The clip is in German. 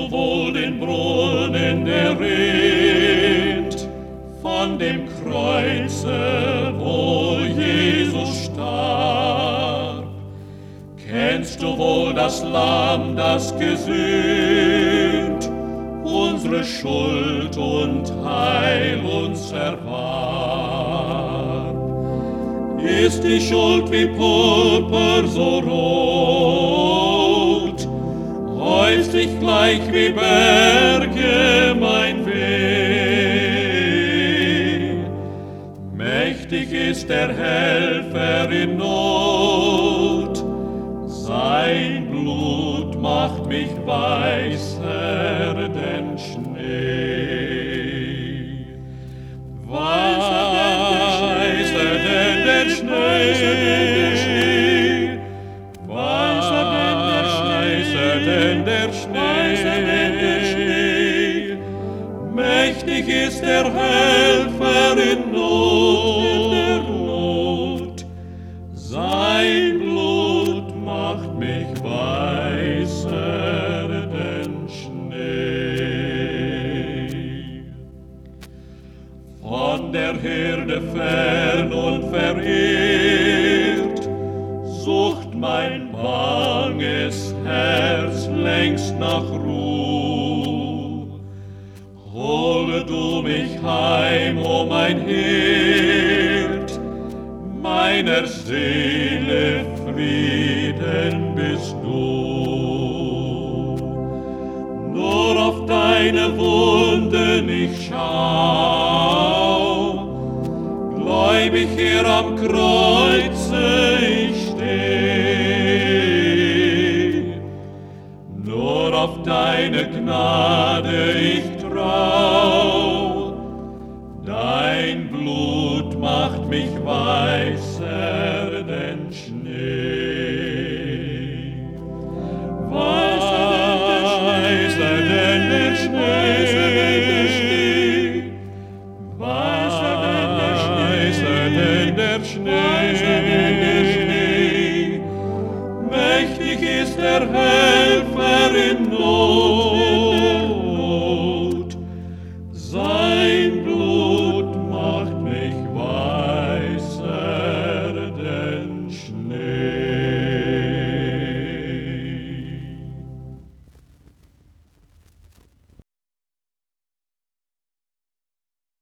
wohl den Brunnen, der rinnt von dem Kreuze, wo Jesus starb? Kennst du wohl das Lamm, das gesühnt, unsere Schuld und Heil uns erwarb? Ist die Schuld wie Purpur so rot, häuft sich gleich wie Berge mein Weh. Mächtig ist der Helfer in Not, sein Blut macht mich weißer denn Schnee. Weißer denn der Schnee, weißer denn der Schnee. Mächtig ist der Helfer in Not, sein Blut macht mich weißer denn Schnee. Von der Herde fern und verirrt, sucht mein banges Herz längst nach Ruh. Hole du mich heim, o mein Hirt, meiner Seele Frieden bist du. Nur auf deine Wunden ich schau, gläubig hier am Kreuze ich steh. Nur auf deine Gnade ich trau, dein Blut macht mich weißer